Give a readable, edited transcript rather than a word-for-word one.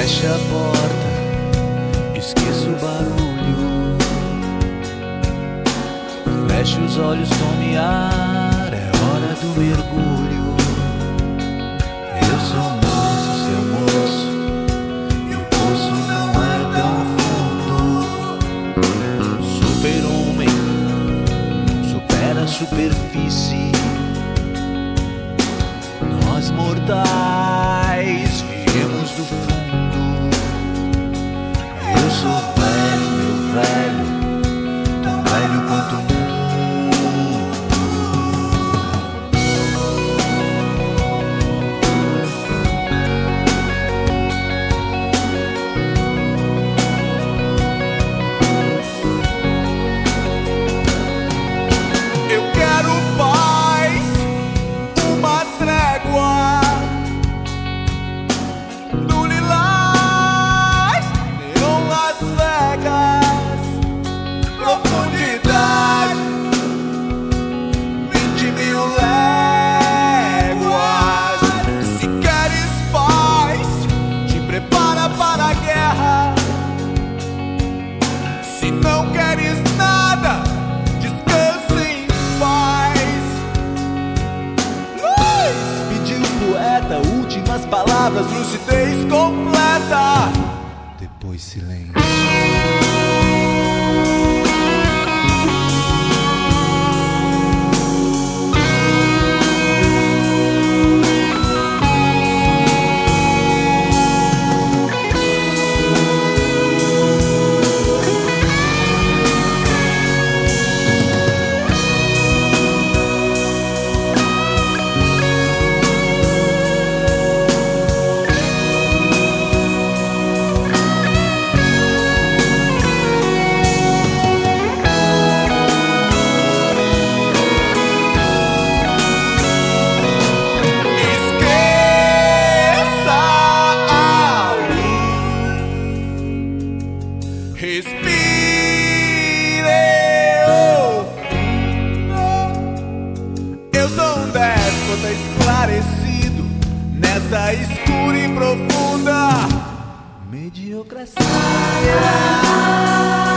Fecha a porta, esqueça o barulho. Feche os olhos, tome ar, é hora do mergulho. Eu sou moço, seu moço, e o poço não é tão fundo. Super-homem supera a superfície. Nós mortais viemos do fundo. Eu sou velho, meu velho, tão velho quanto o mundo. Eu quero paz, uma trégua. No Lilás, neon Las Vegas, profundidade, 20.000 léguas. Se queres paz, te prepara para a guerra. Se não queres nada, descanse em paz. Pediu o poeta, últimas palavras, lucidez completa. Depois silêncio. Respire ouvindo. Eu sou um déspota esclarecido nessa escura e profunda mediocracia.